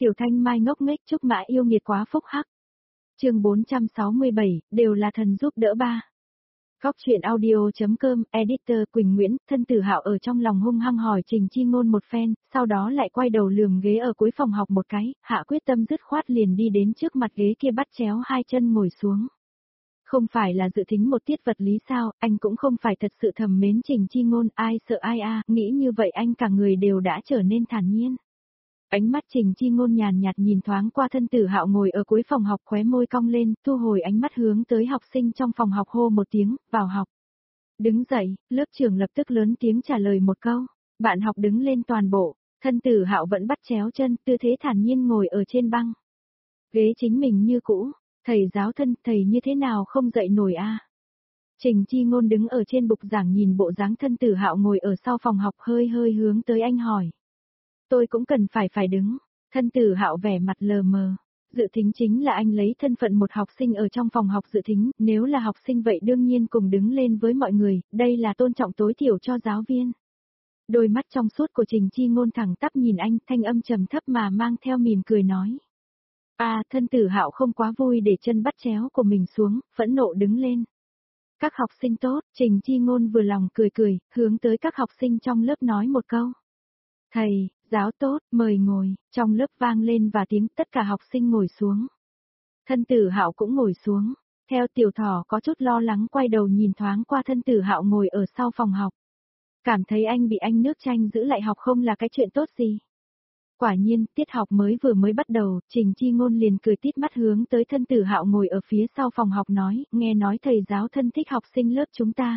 Tiểu Thanh Mai ngốc nghếch chúc mã yêu nghiệt quá phúc hắc. Chương 467, đều là thần giúp đỡ ba. Góc truyện audio.com, editor Quỳnh Nguyễn, thân tử Hạo ở trong lòng hung hăng hỏi Trình Chi Ngôn một phen, sau đó lại quay đầu lườm ghế ở cuối phòng học một cái, hạ quyết tâm dứt khoát liền đi đến trước mặt ghế kia bắt chéo hai chân ngồi xuống. Không phải là dự tính một tiết vật lý sao, anh cũng không phải thật sự thầm mến Trình Chi Ngôn, ai sợ ai nghĩ như vậy anh cả người đều đã trở nên thản nhiên. Ánh mắt Trình Chi Ngôn nhàn nhạt nhìn thoáng qua thân tử Hạo ngồi ở cuối phòng học, khóe môi cong lên, thu hồi ánh mắt hướng tới học sinh trong phòng học hô một tiếng, vào học. Đứng dậy, lớp trưởng lập tức lớn tiếng trả lời một câu, bạn học đứng lên toàn bộ, thân tử Hạo vẫn bắt chéo chân, tư thế thản nhiên ngồi ở trên băng. Ghế chính mình như cũ, thầy giáo thân, thầy như thế nào không dậy nổi a? Trình Chi Ngôn đứng ở trên bục giảng nhìn bộ dáng thân tử Hạo ngồi ở sau phòng học hơi hướng tới anh hỏi. Tôi cũng cần phải đứng, thân tử Hạo vẻ mặt lờ mờ. Dự thính chính là anh lấy thân phận một học sinh ở trong phòng học dự thính, nếu là học sinh vậy đương nhiên cùng đứng lên với mọi người, đây là tôn trọng tối thiểu cho giáo viên. Đôi mắt trong suốt của Trình Chi Ngôn thẳng tắp nhìn anh, thanh âm trầm thấp mà mang theo mỉm cười nói. Thân tử Hạo không quá vui để chân bắt chéo của mình xuống, phẫn nộ đứng lên. Các học sinh tốt, Trình Chi Ngôn vừa lòng cười, hướng tới các học sinh trong lớp nói một câu. Thầy, giáo tốt, mời ngồi, trong lớp vang lên và tiếng tất cả học sinh ngồi xuống. Thân tử Hạo cũng ngồi xuống, theo Tiểu Thỏ có chút lo lắng quay đầu nhìn thoáng qua thân tử Hạo ngồi ở sau phòng học. Cảm thấy anh bị anh nước chanh giữ lại học không là cái chuyện tốt gì. Quả nhiên, tiết học vừa mới bắt đầu, Trình Chi Ngôn liền cười tít mắt hướng tới thân tử Hạo ngồi ở phía sau phòng học nói, nghe nói thầy giáo thân thích học sinh lớp chúng ta.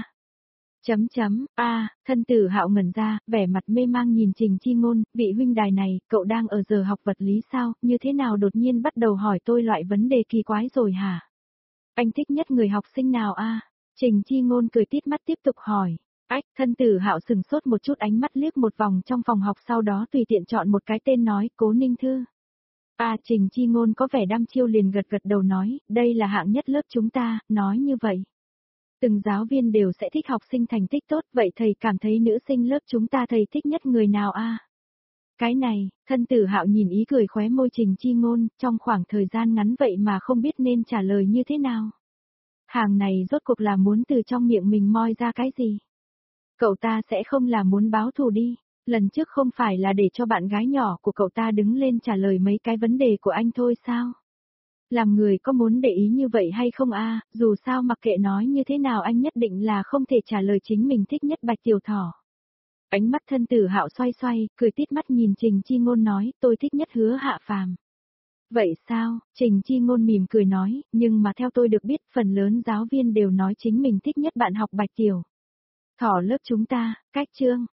Thân tử Hạo ngẩn ra, vẻ mặt mê mang nhìn Trình Chi Ngôn, vị huynh đài này, cậu đang ở giờ học vật lý sao, như thế nào đột nhiên bắt đầu hỏi tôi loại vấn đề kỳ quái rồi hả? Anh thích nhất người học sinh nào Trình Chi Ngôn cười tít mắt tiếp tục hỏi. Thân tử Hạo sừng sốt một chút ánh mắt liếc một vòng trong phòng học sau đó tùy tiện chọn một cái tên nói, Cố Ninh Thư. Trình Chi Ngôn có vẻ đăm chiêu liền gật đầu nói, đây là hạng nhất lớp chúng ta, nói như vậy. Từng giáo viên đều sẽ thích học sinh thành tích tốt, vậy thầy cảm thấy nữ sinh lớp chúng ta thầy thích nhất người nào Cái này, thân tử Hạo nhìn ý cười khóe môi Trình Chi Ngôn, trong khoảng thời gian ngắn vậy mà không biết nên trả lời như thế nào. Hàng này rốt cuộc là muốn từ trong miệng mình moi ra cái gì? Cậu ta sẽ không là muốn báo thù đi, lần trước không phải là để cho bạn gái nhỏ của cậu ta đứng lên trả lời mấy cái vấn đề của anh thôi sao? Làm người có muốn để ý như vậy hay không dù sao mặc kệ nói như thế nào anh nhất định là không thể trả lời chính mình thích nhất Bạch Tiểu Thỏ. Ánh mắt thân tử Hạo xoay, cười tít mắt nhìn Trình Chi Ngôn nói, tôi thích nhất Hứa Hạ Phàm. Vậy sao, Trình Chi Ngôn mỉm cười nói, nhưng mà theo tôi được biết phần lớn giáo viên đều nói chính mình thích nhất bạn học Bạch Tiểu Thỏ lớp chúng ta, cách chương.